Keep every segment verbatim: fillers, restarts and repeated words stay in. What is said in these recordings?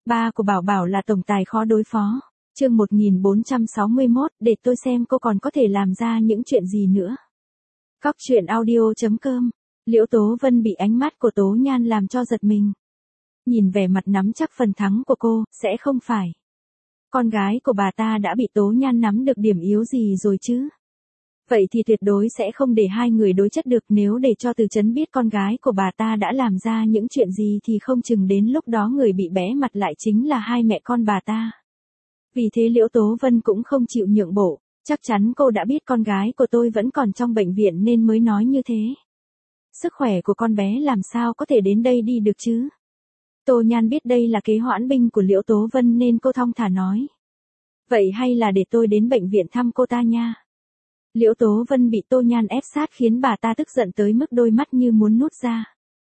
Ba của Bảo Bảo là tổng tài khó đối phó. Chương một nghìn bốn trăm sáu mươi mốt, để tôi xem cô còn có thể làm ra những chuyện gì nữa. Góc truyện audio chấm com. Liễu Tố Vân bị ánh mắt của Tố Nhan làm cho giật mình. Nhìn vẻ mặt nắm chắc phần thắng của cô, sẽ không phải con gái của bà ta đã bị Tố Nhan nắm được điểm yếu gì rồi chứ? Vậy thì tuyệt đối sẽ không để hai người đối chất được. Nếu để cho Từ Chấn biết con gái của bà ta đã làm ra những chuyện gì thì không chừng đến lúc đó người bị bé mặt lại chính là hai mẹ con bà ta. Vì thế Liễu Tố Vân cũng không chịu nhượng bộ. Chắc chắn cô đã biết con gái của tôi vẫn còn trong bệnh viện nên mới nói như thế. Sức khỏe của con bé làm sao có thể đến đây đi được chứ? Tô Nhan biết đây là kế hoãn binh của Liễu Tố Vân nên cô thong thả nói. Vậy hay là để tôi đến bệnh viện thăm cô ta nha. Liễu Tố Vân bị Tô Nhan ép sát khiến bà ta tức giận tới mức đôi mắt như muốn nút ra.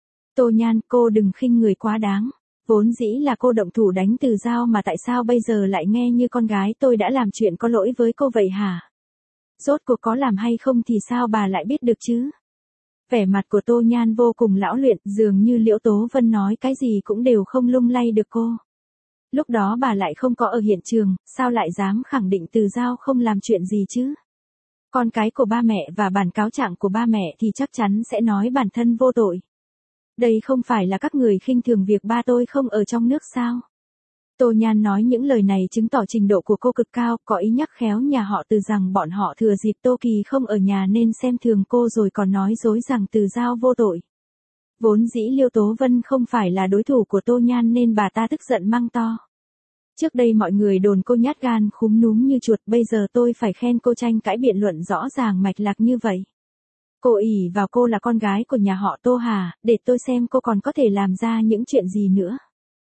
Tô Nhan, cô đừng khinh người quá đáng. Vốn dĩ là cô động thủ đánh Từ Giao mà tại sao bây giờ lại nghe như con gái tôi đã làm chuyện có lỗi với cô vậy hả? Rốt cuộc có làm hay không thì sao bà lại biết được chứ? Vẻ mặt của Tô Nhan vô cùng lão luyện, dường như Liễu Tố Vân nói cái gì cũng đều không lung lay được cô. Lúc đó bà lại không có ở hiện trường, sao lại dám khẳng định Từ Giao không làm chuyện gì chứ? Con cái của ba mẹ và bản cáo trạng của ba mẹ thì chắc chắn sẽ nói bản thân vô tội. Đây không phải là các người khinh thường việc ba tôi không ở trong nước sao? Tô Nhan nói những lời này chứng tỏ trình độ của cô cực cao, có ý nhắc khéo nhà họ Từ rằng bọn họ thừa dịp Tô Kỳ không ở nhà nên xem thường cô rồi còn nói dối rằng Từ Giao vô tội. Vốn dĩ Liễu Tố Vân không phải là đối thủ của Tô Nhan nên bà ta tức giận mắng to. Trước đây mọi người đồn cô nhát gan khúm núm như chuột, bây giờ tôi phải khen cô tranh cãi biện luận rõ ràng mạch lạc như vậy. Cô ỷ vào cô là con gái của nhà họ Tô hả, để tôi xem cô còn có thể làm ra những chuyện gì nữa.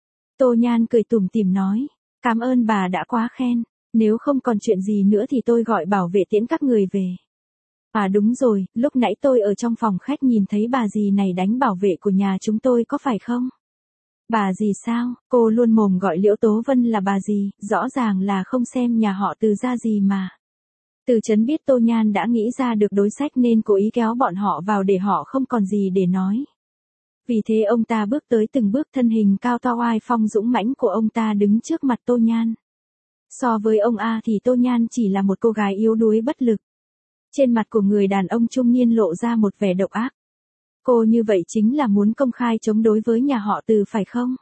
Tô Nhan cười tủm tỉm nói, cảm ơn bà đã quá khen, nếu không còn chuyện gì nữa thì tôi gọi bảo vệ tiễn các người về. À đúng rồi, lúc nãy tôi ở trong phòng khách nhìn thấy bà dì này đánh bảo vệ của nhà chúng tôi có phải không? Bà dì sao? Cô luôn mồm gọi Liễu Tố Vân là bà dì, rõ ràng là không xem nhà họ Từ ra gì mà. Từ Chấn biết Tô Nhan đã nghĩ ra được đối sách nên cố ý kéo bọn họ vào để họ không còn gì để nói. Vì thế ông ta bước tới từng bước, thân hình cao to oai phong dũng mãnh của ông ta đứng trước mặt Tô Nhan. So với ông A thì Tô Nhan chỉ là một cô gái yếu đuối bất lực. Trên mặt của người đàn ông trung niên lộ ra một vẻ độc ác. Cô như vậy chính là muốn công khai chống đối với nhà họ Từ phải không?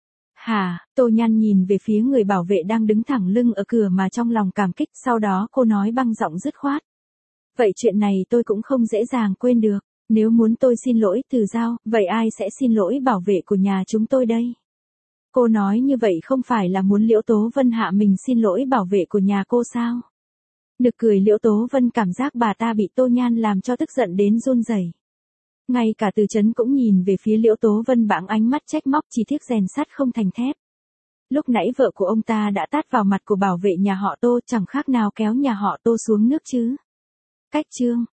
Hả? Tô Nhan nhìn về phía người bảo vệ đang đứng thẳng lưng ở cửa mà trong lòng cảm kích, sau đó cô nói băng giọng dứt khoát. Vậy chuyện này tôi cũng không dễ dàng quên được. Nếu muốn tôi xin lỗi Từ Giao, vậy ai sẽ xin lỗi bảo vệ của nhà chúng tôi đây? Cô nói như vậy không phải là muốn Liễu Tố Vân hạ mình xin lỗi bảo vệ của nhà cô sao? Nực cười Liễu Tố Vân cảm giác bà ta bị Tô Nhan làm cho tức giận đến run rẩy. Ngay cả Từ Chấn cũng nhìn về phía Liễu Tố Vân bãng ánh mắt trách móc, chỉ tiếc rèn sắt không thành thép. Lúc nãy vợ của ông ta đã tát vào mặt của bảo vệ nhà họ Tô, chẳng khác nào kéo nhà họ Tô xuống nước chứ. Cách chương